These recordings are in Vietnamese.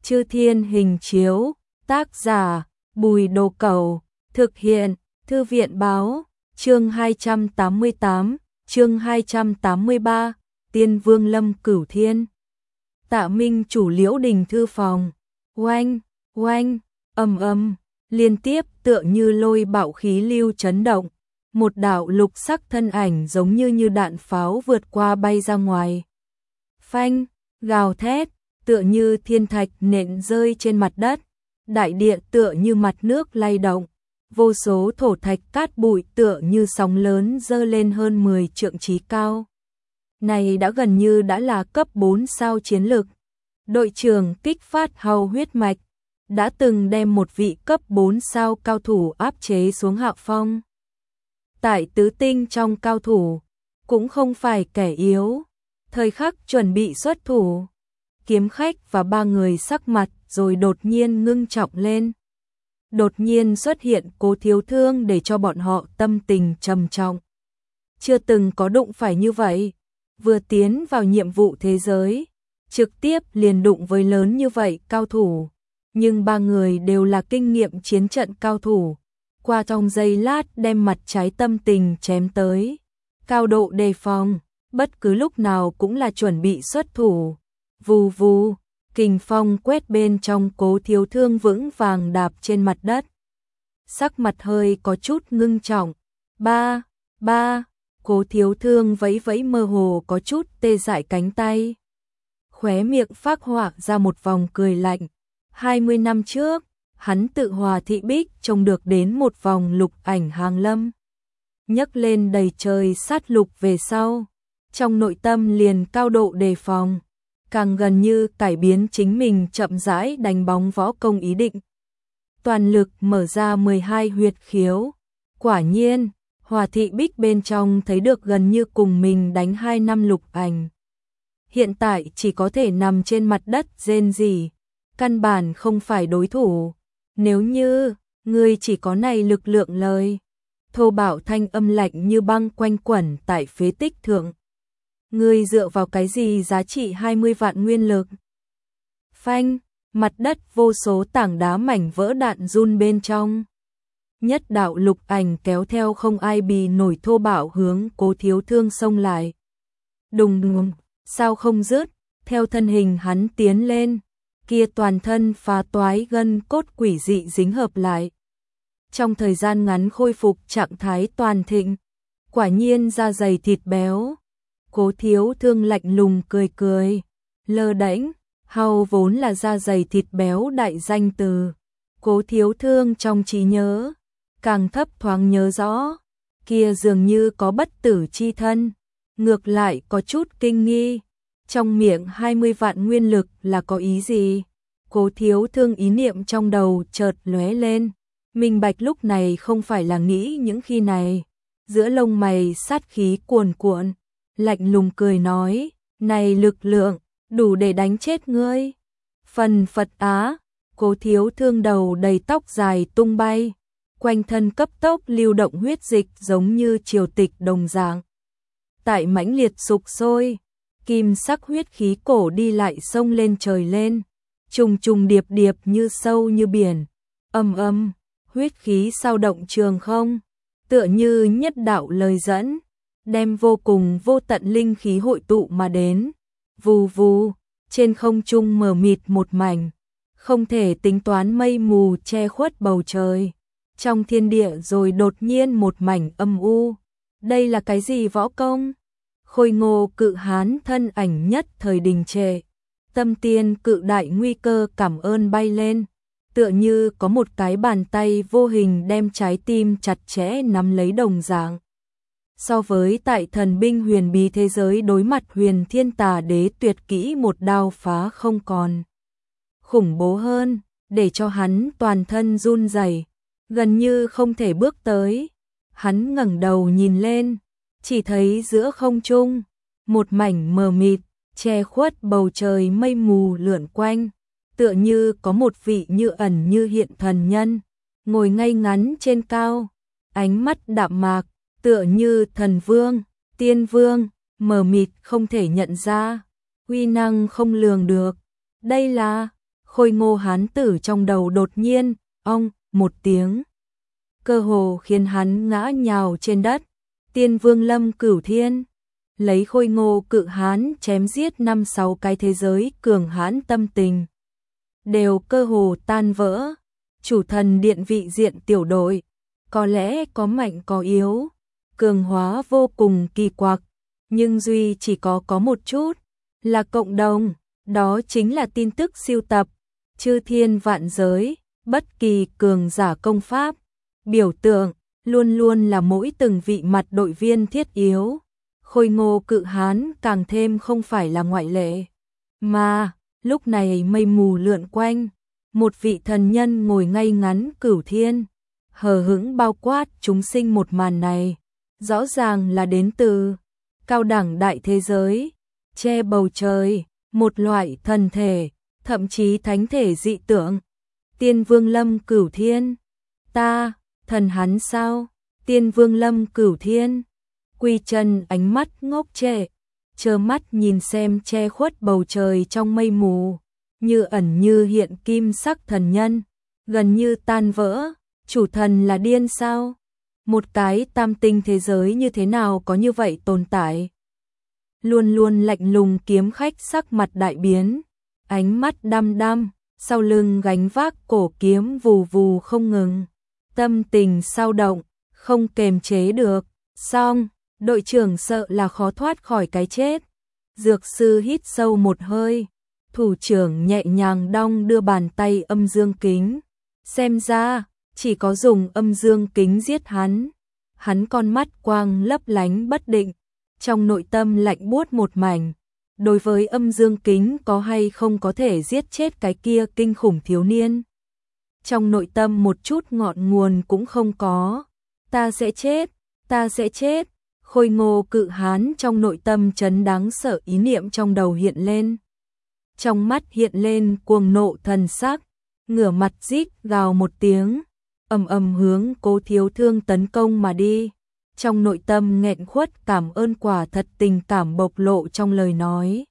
Chư Thiên Hình Chiếu, tác giả Bùi Đồ Cẩu, thực hiện Thư viện Báo, chương 288, chương 283, Tiên Vương Lâm Cửu Thiên. Tạ Minh chủ Liễu Đình thư phòng, oanh, oanh, ầm, liên tiếp tựa như lôi bạo khí lưu chấn động, một đạo lục sắc thân ảnh giống như đạn pháo vượt qua bay ra ngoài. Phanh, gào thét, tựa như thiên thạch nện rơi trên mặt đất, đại địa tựa như mặt nước lay động, vô số thổ thạch cát bụi tựa như sóng lớn dơ lên hơn 10 trượng chí cao. Này đã gần như đã là cấp 4 sao chiến lực. Đội trưởng kích phát hầu huyết mạch, đã từng đem một vị cấp 4 sao cao thủ áp chế xuống hạ phong. Tại tứ tinh trong cao thủ, cũng không phải kẻ yếu, thời khắc chuẩn bị xuất thủ. Kiếm khách và ba người sắc mặt rồi đột nhiên ngưng trọng lên. Đột nhiên xuất hiện Cố Thiếu Thương để cho bọn họ tâm tình trầm trọng. Chưa từng có đụng phải như vậy, vừa tiến vào nhiệm vụ thế giới, trực tiếp liền đụng với lớn như vậy cao thủ. Nhưng ba người đều là kinh nghiệm chiến trận cao thủ, qua trong giây lát đem mặt trái tâm tình chém tới. Cao độ đề phòng, bất cứ lúc nào cũng là chuẩn bị xuất thủ. Vù vù, kình phong quét bên trong Cố Thiếu Thương vững vàng đạp trên mặt đất. Sắc mặt hơi có chút ngưng trọng. Ba, Cố Thiếu Thương vẫy vẫy mơ hồ có chút tê dại cánh tay. Khóe miệng phác họa ra một vòng cười lạnh. 20 năm trước, hắn tự Hòa Thị Bích trông được đến một vòng lục ảnh hàng lâm. Nhấc lên đầy trời sát lục về sau, trong nội tâm liền cao độ đề phòng, càng gần như cải biến chính mình chậm rãi đánh bóng võ công ý định. Toàn lực mở ra 12 huyệt khiếu, quả nhiên, Hòa Thị Bích bên trong thấy được gần như cùng mình đánh 2 năm lục ảnh. Hiện tại chỉ có thể nằm trên mặt đất rên rỉ, căn bản không phải đối thủ. Nếu như ngươi chỉ có này lực lượng lời, thô bạo thanh âm lạnh như băng quanh quẩn tại phế tích thượng. Ngươi dựa vào cái gì giá trị 20 vạn nguyên lực? Phanh, mặt đất vô số tảng đá mảnh vỡ đạn run bên trong. Nhất đạo lục ảnh kéo theo không ai bì nổi thô bạo hướng Cố Thiếu Thương xông lại. Đùng đùng, sao không dứt, theo thân hình hắn tiến lên, kia toàn thân phá toái gân cốt quỷ dị dính hợp lại. Trong thời gian ngắn khôi phục trạng thái toàn thịnh, quả nhiên da dày thịt béo. Cố Thiếu Thương lạnh lùng cười cười, lơ đễnh, hầu vốn là da dày thịt béo đại danh từ. Cố Thiếu Thương trong trí nhớ, càng thấp thoáng nhớ rõ, kia dường như có bất tử chi thân, ngược lại có chút kinh nghi. Trong miệng 20 vạn nguyên lực là có ý gì? Cố Thiếu Thương ý niệm trong đầu chợt lóe lên, minh bạch lúc này không phải là nghĩ những khi này. Giữa lông mày sát khí cuồn cuộn, lạnh lùng cười nói, này lực lượng, đủ để đánh chết ngươi. Phần Phật Á, Cố Thiếu Thương đầu đầy tóc dài tung bay, quanh thân cấp tốc lưu động huyết dịch giống như triều tịch đồng dạng. Tại mãnh liệt sục sôi, kim sắc huyết khí cổ đi lại sông lên trời lên, trùng trùng điệp điệp như sâu như biển, ầm, huyết khí sao động trường không, tựa như nhất đạo lời dẫn, đem vô cùng vô tận linh khí hội tụ mà đến. Vù vù, trên không trung mờ mịt một mảnh, không thể tính toán mây mù che khuất bầu trời. Trong thiên địa rồi đột nhiên một mảnh âm u. Đây là cái gì võ công? Khôi ngô cự hán thân ảnh nhất thời đình trệ. Tâm tiên cự đại nguy cơ cảm ơn bay lên, tựa như có một cái bàn tay vô hình đem trái tim chặt chẽ nắm lấy đồng dạng. So với tại thần binh huyền bí thế giới đối mặt Huyền Thiên Tà Đế tuyệt kỹ một đao phá không còn khủng bố hơn, để cho hắn toàn thân run rẩy, gần như không thể bước tới. Hắn ngẩng đầu nhìn lên, chỉ thấy giữa không trung một mảnh mờ mịt, che khuất bầu trời mây mù lượn quanh, tựa như có một vị như ẩn như hiện thần nhân, ngồi ngay ngắn trên cao, ánh mắt đạm mạc, tựa như thần vương, tiên vương, mờ mịt không thể nhận ra, uy năng không lường được. Đây là Khôi ngô hán tử trong đầu đột nhiên, ong, một tiếng. Cơ hồ khiến hắn ngã nhào trên đất. Tiên Vương Lâm Cửu Thiên, lấy khôi ngô cự hán chém giết 5-6 cái thế giới cường hãn tâm tình. Đều cơ hồ tan vỡ. Chủ thần điện vị diện tiểu đội, có lẽ có mạnh có yếu, cường hóa vô cùng kỳ quặc, nhưng duy chỉ có một chút, là cộng đồng, đó chính là tin tức siêu tập, chư thiên vạn giới, bất kỳ cường giả công pháp, biểu tượng, luôn luôn là mỗi từng vị mặt đội viên thiết yếu. Khôi ngô cự hán càng thêm không phải là ngoại lệ, mà lúc này mây mù lượn quanh, một vị thần nhân ngồi ngay ngắn cửu thiên, hờ hững bao quát chúng sinh. Một màn này, rõ ràng là đến từ cao đẳng đại thế giới, che bầu trời, một loại thần thể, thậm chí thánh thể dị tượng. Tiên Vương Lâm Cửu Thiên, ta, thần hắn sao? Tiên Vương Lâm Cửu Thiên, quy chân ánh mắt ngốc trệ, trơ mắt nhìn xem che khuất bầu trời trong mây mù, như ẩn như hiện kim sắc thần nhân, gần như tan vỡ. Chủ thần là điên sao? Một cái tam tinh thế giới như thế nào có như vậy tồn tại? Luôn luôn lạnh lùng kiếm khách sắc mặt đại biến, ánh mắt đăm đăm, sau lưng gánh vác cổ kiếm vù vù không ngừng, tâm tình sao động, không kềm chế được. Xong, đội trưởng sợ là khó thoát khỏi cái chết. Dược sư hít sâu một hơi, thủ trưởng nhẹ nhàng đong đưa bàn tay âm dương kính. Xem ra, chỉ có dùng âm dương kính giết hắn. Hắn con mắt quang lấp lánh bất định, trong nội tâm lạnh buốt một mảnh. Đối với âm dương kính có hay không có thể giết chết cái kia kinh khủng thiếu niên, trong nội tâm một chút ngọn nguồn cũng không có. Ta sẽ chết, ta sẽ chết. Khôi ngô cự hán trong nội tâm chấn đáng sợ ý niệm trong đầu hiện lên. Trong mắt hiện lên cuồng nộ thần sắc, ngửa mặt rít gào một tiếng, ầm ầm hướng Cố Thiếu Thương tấn công mà đi. Trong nội tâm nghẹn khuất cảm ơn quả thật tình cảm bộc lộ trong lời nói.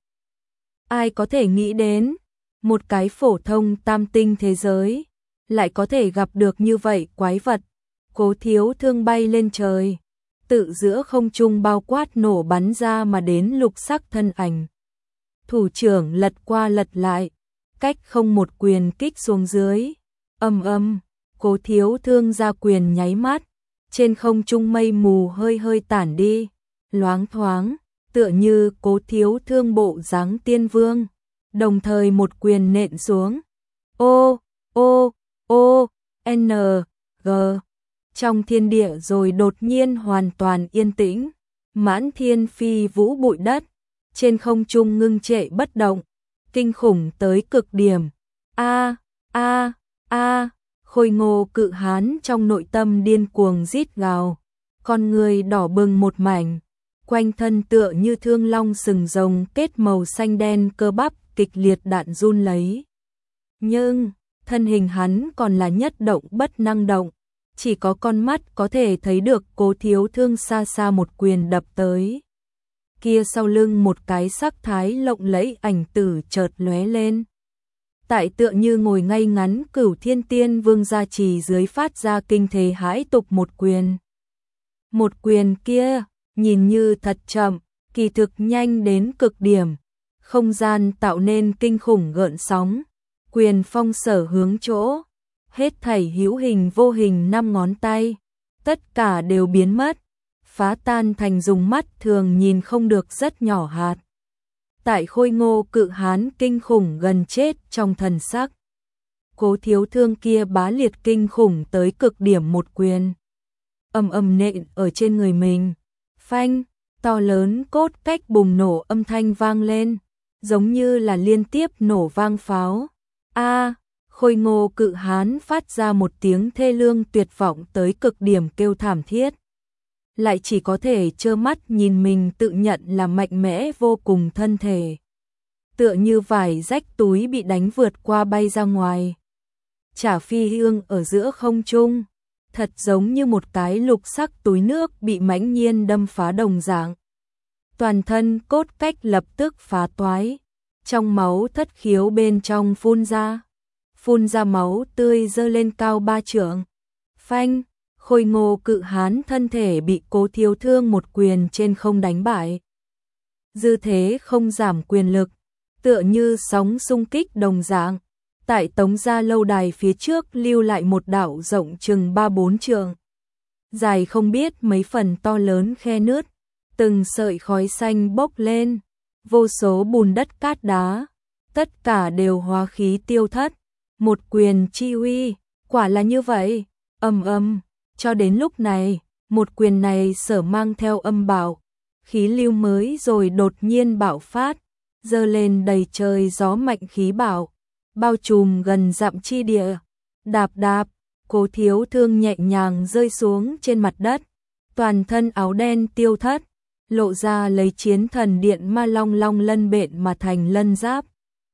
Ai có thể nghĩ đến, một cái phổ thông tam tinh thế giới, lại có thể gặp được như vậy quái vật. Cố Thiếu Thương bay lên trời, tự giữa không trung bao quát nổ bắn ra mà đến lục sắc thân ảnh. Thủ trưởng lật qua lật lại, cách không một quyền kích xuống dưới. Ầm, Cố Thiếu Thương ra quyền nháy mắt, trên không trung mây mù hơi hơi tản đi, loáng thoáng, tựa như Cố Thiếu Thương bộ dáng tiên vương, đồng thời một quyền nện xuống. N, G. Trong thiên địa rồi đột nhiên hoàn toàn yên tĩnh, mãn thiên phi vũ bụi đất, trên không trung ngưng trệ bất động, kinh khủng tới cực điểm. Khôi ngô cự hán trong nội tâm điên cuồng rít gào, con người đỏ bừng một mảnh, quanh thân tựa như thương long sừng rồng kết màu xanh đen, cơ bắp kịch liệt đạn run lấy. Nhưng, thân hình hắn còn là nhất động bất năng động, chỉ có con mắt có thể thấy được Cố Thiếu Thương xa xa một quyền đập tới. Kia sau lưng một cái sắc thái lộng lẫy ảnh tử chợt lóe lên. Tại tựa như ngồi ngay ngắn Cửu Thiên Tiên Vương gia trì dưới phát ra kinh thế hãi tục một quyền. Một quyền kia, nhìn như thật chậm, kỳ thực nhanh đến cực điểm, không gian tạo nên kinh khủng gợn sóng, quyền phong sở hướng chỗ, hết thảy hữu hình vô hình 5 ngón tay, tất cả đều biến mất, phá tan thành dùng mắt thường nhìn không được rất nhỏ hạt. Tại khôi ngô cự hán kinh khủng gần chết trong thần sắc, Cố Thiếu Thương kia bá liệt kinh khủng tới cực điểm một quyền, ầm nện ở trên người mình. Phanh, to lớn cốt cách bùng nổ âm thanh vang lên, giống như là liên tiếp nổ vang pháo. Khôi ngô cự hán phát ra một tiếng thê lương tuyệt vọng tới cực điểm kêu thảm thiết, lại chỉ có thể trơ mắt nhìn mình tự nhận là mạnh mẽ vô cùng thân thể, tựa như vải rách túi bị đánh vượt qua bay ra ngoài, chả phi hương ở giữa không trung, thật giống như một cái lục sắc túi nước bị mãnh nhiên đâm phá đồng dạng. Toàn thân cốt cách lập tức phá toái, trong máu thất khiếu bên trong phun ra, phun ra máu tươi giơ lên cao 3 trượng. Phanh, khôi ngô cự hán thân thể bị Cố Thiếu Thương một quyền trên không đánh bại. Dư thế không giảm quyền lực, tựa như sóng xung kích đồng dạng. Tại Tống gia lâu đài phía trước lưu lại một đạo rộng chừng 3-4 trượng. Dài không biết mấy phần to lớn khe nứt, từng sợi khói xanh bốc lên, vô số bùn đất cát đá, tất cả đều hóa khí tiêu thất. Một quyền chi uy, quả là như vậy, cho đến lúc này, một quyền này sở mang theo âm bạo, khí lưu mới rồi đột nhiên bạo phát, giơ lên đầy trời gió mạnh khí bạo, bao trùm gần dặm chi địa. Đạp đạp, Cố Thiếu Thương nhẹ nhàng rơi xuống trên mặt đất, toàn thân áo đen tiêu thất, lộ ra lấy chiến thần điện ma long long lân bện mà thành lân giáp.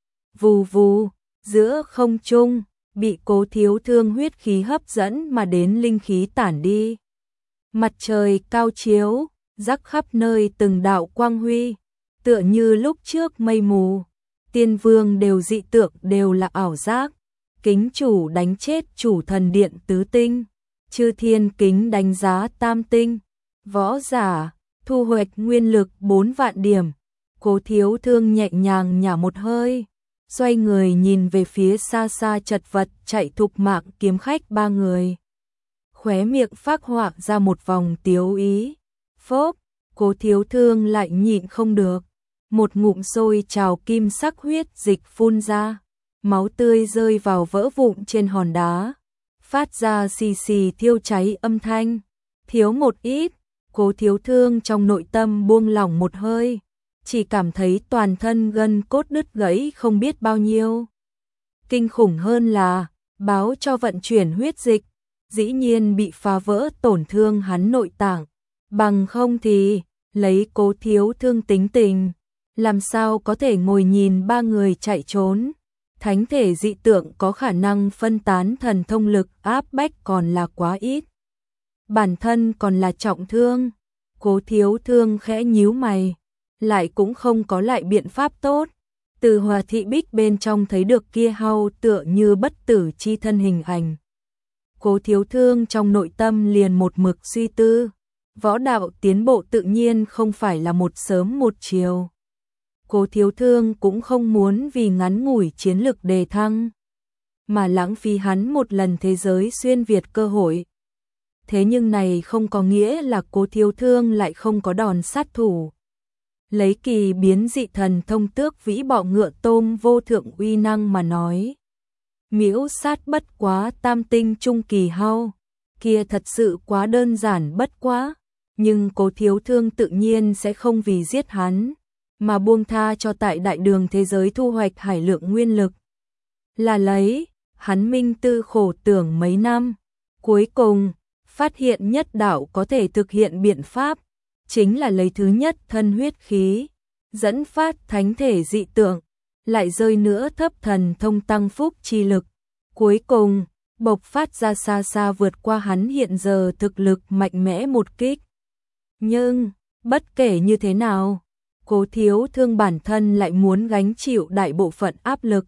Vù vù, giữa không trung, bị Cố Thiếu Thương huyết khí hấp dẫn mà đến linh khí tản đi. Mặt trời cao chiếu, rắc khắp nơi từng đạo quang huy, tựa như lúc trước mây mù. Tiên vương đều dị tượng đều là ảo giác. Kính chủ đánh chết chủ thần điện tứ tinh, chư thiên kính đánh giá tam tinh. Võ giả, thu hoạch nguyên lực 4 vạn điểm. Cố Thiếu Thương nhẹ nhàng nhả một hơi, xoay người nhìn về phía xa xa chật vật chạy thục mạng kiếm khách 3 người. Khóe miệng phác họa ra một vòng tiếu ý. Phốc, Cố Thiếu Thương lại nhịn không được. Một ngụm sôi trào kim sắc huyết dịch phun ra, máu tươi rơi vào vỡ vụn trên hòn đá, phát ra xì xì thiêu cháy âm thanh. Thiếu một ít, Cố Thiếu Thương trong nội tâm buông lỏng một hơi, chỉ cảm thấy toàn thân gân cốt đứt gãy không biết bao nhiêu. Kinh khủng hơn là, báo cho vận chuyển huyết dịch, dĩ nhiên bị phá vỡ tổn thương hắn nội tạng, bằng không thì, lấy Cố Thiếu Thương tính tình, làm sao có thể ngồi nhìn 3 người chạy trốn. Thánh thể dị tượng có khả năng phân tán thần thông lực áp bách còn là quá ít. Bản thân còn là trọng thương. Cố Thiếu Thương khẽ nhíu mày, lại cũng không có lại biện pháp tốt. Từ Hòa Thị Bích bên trong thấy được kia hao tựa như bất tử chi thân hình ảnh. Cố Thiếu Thương trong nội tâm liền một mực suy tư. Võ đạo tiến bộ tự nhiên không phải là một sớm một chiều. Cố Thiếu Thương cũng không muốn vì ngắn ngủi chiến lực đề thăng, mà lãng phí hắn một lần thế giới xuyên Việt cơ hội. Thế nhưng này không có nghĩa là Cố Thiếu Thương lại không có đòn sát thủ. Lấy kỳ biến dị thần thông tước vĩ bọ ngựa tôm vô thượng uy năng mà nói. Miễu sát bất quá tam tinh trung kỳ hao, kia thật sự quá đơn giản bất quá. Nhưng Cố Thiếu Thương tự nhiên sẽ không vì giết hắn, mà buông tha cho tại đại đường thế giới thu hoạch hải lượng nguyên lực. Là lấy, hắn minh tư khổ tưởng mấy năm, cuối cùng, phát hiện nhất đạo có thể thực hiện biện pháp, chính là lấy thứ nhất thân huyết khí, dẫn phát thánh thể dị tượng, lại rơi nữa thấp thần thông tăng phúc chi lực. Cuối cùng, bộc phát ra xa xa vượt qua hắn hiện giờ thực lực mạnh mẽ một kích. Nhưng, bất kể như thế nào, Cố Thiếu Thương bản thân lại muốn gánh chịu đại bộ phận áp lực.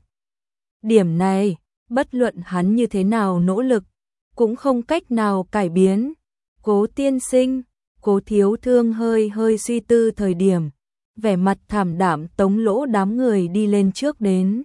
Điểm này, bất luận hắn như thế nào nỗ lực, cũng không cách nào cải biến. Cố tiên sinh, Cố Thiếu Thương hơi suy tư thời điểm, vẻ mặt thảm đạm tống lỗ đám người đi lên trước đến.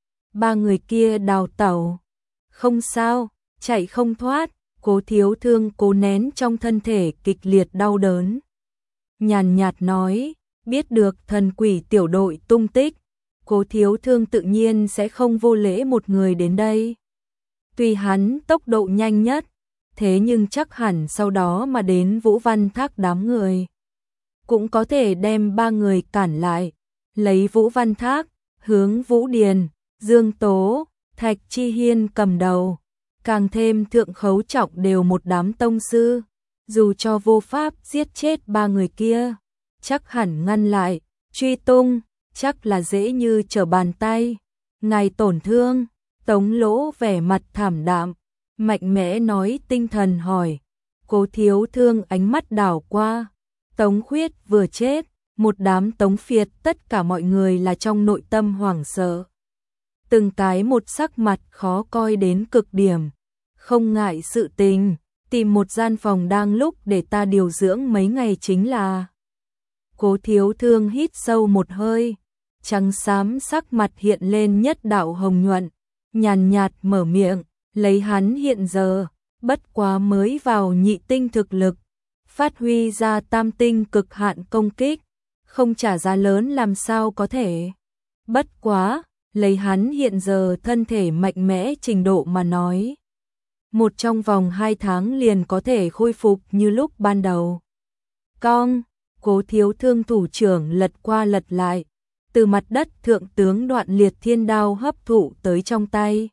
3 người kia đào tẩu. Không sao, chạy không thoát. Cố Thiếu Thương cố nén trong thân thể kịch liệt đau đớn. Nhàn nhạt nói, biết được thần quỷ tiểu đội tung tích, Cố Thiếu Thương tự nhiên sẽ không vô lễ một người đến đây. Tuy hắn tốc độ nhanh nhất, thế nhưng chắc hẳn sau đó mà đến Vũ Văn Thác đám người, cũng có thể đem 3 người cản lại, lấy Vũ Văn Thác, Hướng Vũ Điền, Dương Tố, Thạch Chi Hiên cầm đầu, càng thêm Thượng Khấu Trọng đều một đám tông sư, dù cho vô pháp giết chết 3 người kia, chắc hẳn ngăn lại, truy tung, chắc là dễ như trở bàn tay. Ngài tổn thương, Tống Lỗ vẻ mặt thảm đạm, mạnh mẽ nói tinh thần hỏi. Cố Thiếu Thương ánh mắt đảo qua, Tống Khuyết vừa chết, một đám Tống Phiệt tất cả mọi người là trong nội tâm hoảng sợ. từng cái một sắc mặt khó coi đến cực điểm. Không ngại sự tình, tìm một gian phòng đang lúc để ta điều dưỡng mấy ngày chính là. Cố Thiếu Thương hít sâu một hơi, trắng xám sắc mặt hiện lên nhất đạo hồng nhuận, nhàn nhạt mở miệng, lấy hắn hiện giờ, bất quá mới vào nhị tinh thực lực, phát huy ra tam tinh cực hạn công kích, không trả giá lớn làm sao có thể. Bất quá, lấy hắn hiện giờ thân thể mạnh mẽ trình độ mà nói, một trong vòng 2 tháng liền có thể khôi phục như lúc ban đầu. Cong, Cố Thiếu Thương thủ trưởng lật qua lật lại, từ mặt đất thượng tướng Đoạn Liệt Thiên Đao hấp thụ tới trong tay.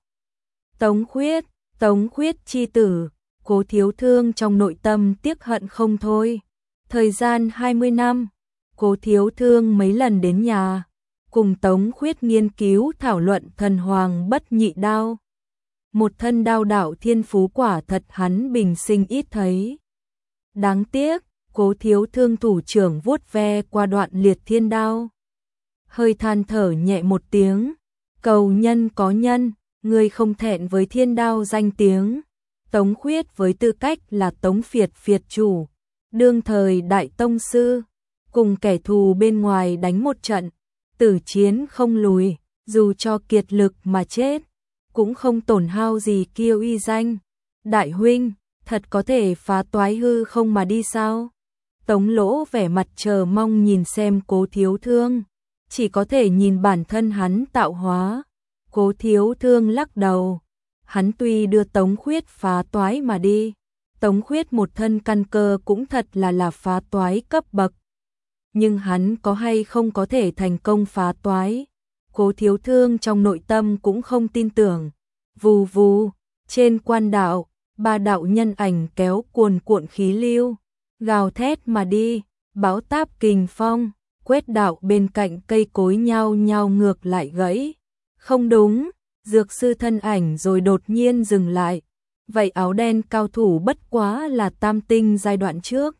Tống Khuyết chi tử, Cố Thiếu Thương trong nội tâm tiếc hận không thôi. Thời gian 20 năm, Cố Thiếu Thương mấy lần đến nhà, cùng Tống Khuyết nghiên cứu thảo luận thần hoàng bất nhị đao. Một thân đao đạo thiên phú quả thật hắn bình sinh ít thấy. Đáng tiếc, Cố Thiếu Thương thủ trưởng vuốt ve qua Đoạn Liệt Thiên Đao, hơi than thở nhẹ một tiếng, cầu nhân có nhân, người không thẹn với thiên đao danh tiếng. Tống Khuyết với tư cách là Tống Phiệt chủ, đương thời đại tông sư, cùng kẻ thù bên ngoài đánh một trận, tử chiến không lùi, dù cho kiệt lực mà chết, cũng không tổn hao gì kia uy danh. Đại huynh, thật có thể phá toái hư không mà đi sao? Tống Lỗ vẻ mặt chờ mong nhìn xem Cố Thiếu Thương, chỉ có thể nhìn bản thân hắn tạo hóa. Cố Thiếu Thương lắc đầu, hắn tuy đưa Tống Khuyết phá toái mà đi, Tống Khuyết một thân căn cơ cũng thật là phá toái cấp bậc. Nhưng hắn có hay không có thể thành công phá toái, Cố Thiếu Thương trong nội tâm cũng không tin tưởng. Vù vù, trên quan đạo, 3 đạo nhân ảnh kéo cuồn cuộn khí lưu, gào thét mà đi, bão táp kình phong, quét đạo bên cạnh cây cối nhao nhao ngược lại gãy. Không đúng, dược sư thân ảnh rồi đột nhiên dừng lại. Vậy áo đen cao thủ bất quá là tam tinh giai đoạn trước.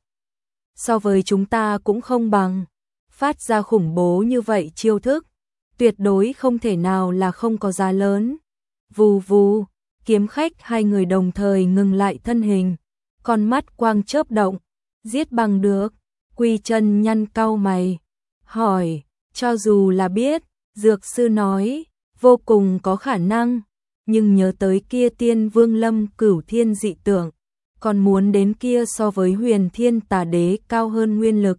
So với chúng ta cũng không bằng, phát ra khủng bố như vậy chiêu thức, tuyệt đối không thể nào là không có giá lớn. Vù vù, kiếm khách hai người đồng thời ngừng lại thân hình, con mắt quang chớp động, giết bằng được. Quy Chân nhăn cau mày, hỏi, cho dù là biết, dược sư nói, vô cùng có khả năng, nhưng nhớ tới kia Tiên Vương Lâm Cửu Thiên dị tượng, còn muốn đến kia so với Huyền Thiên Tà Đế cao hơn nguyên lực,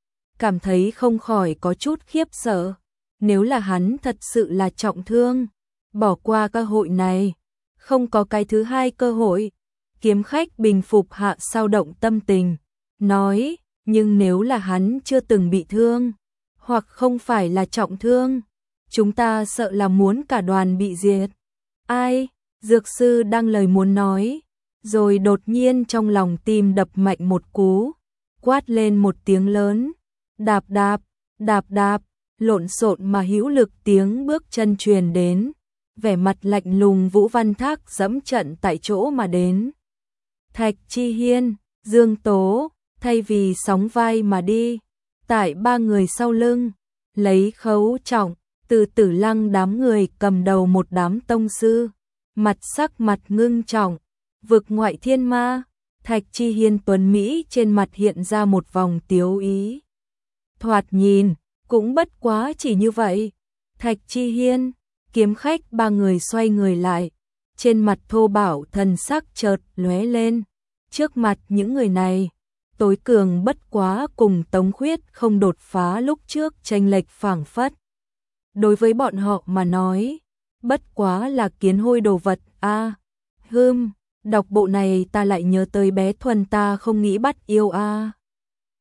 cảm thấy không khỏi có chút khiếp sợ. Nếu là hắn thật sự là trọng thương, bỏ qua cơ hội này, không có cái thứ hai cơ hội. Kiếm khách bình phục hạ sao động tâm tình, nói, nhưng nếu là hắn chưa từng bị thương, hoặc không phải là trọng thương, chúng ta sợ là muốn cả đoàn bị diệt. Ai? Dược sư đang lời muốn nói, rồi đột nhiên trong lòng tim đập mạnh một cú, quát lên một tiếng lớn, đạp đạp, đạp đạp, lộn xộn mà hữu lực tiếng bước chân truyền đến, vẻ mặt lạnh lùng Vũ Văn Thác dẫm trận tại chỗ mà đến. Thạch Chi Hiên, Dương Tố, thay vì sóng vai mà đi, tại 3 người sau lưng, lấy Khấu Trọng, từ Tử Lăng đám người cầm đầu một đám tông sư, mặt sắc mặt ngưng trọng, vực ngoại thiên ma. Thạch Chi Hiên tuấn Mỹ trên mặt hiện ra một vòng tiếu ý. Thoạt nhìn, cũng bất quá chỉ như vậy. Thạch Chi Hiên, kiếm khách 3 người xoay người lại, trên mặt thô bạo thần sắc chợt lóe lên. Trước mặt những người này, tối cường bất quá cùng Tống Khuyết không đột phá lúc trước chênh lệch phảng phất. Đối với bọn họ mà nói, bất quá là kiến hôi đồ vật a. Đọc bộ này ta lại nhớ tới bé Thuần ta không nghĩ bắt yêu a.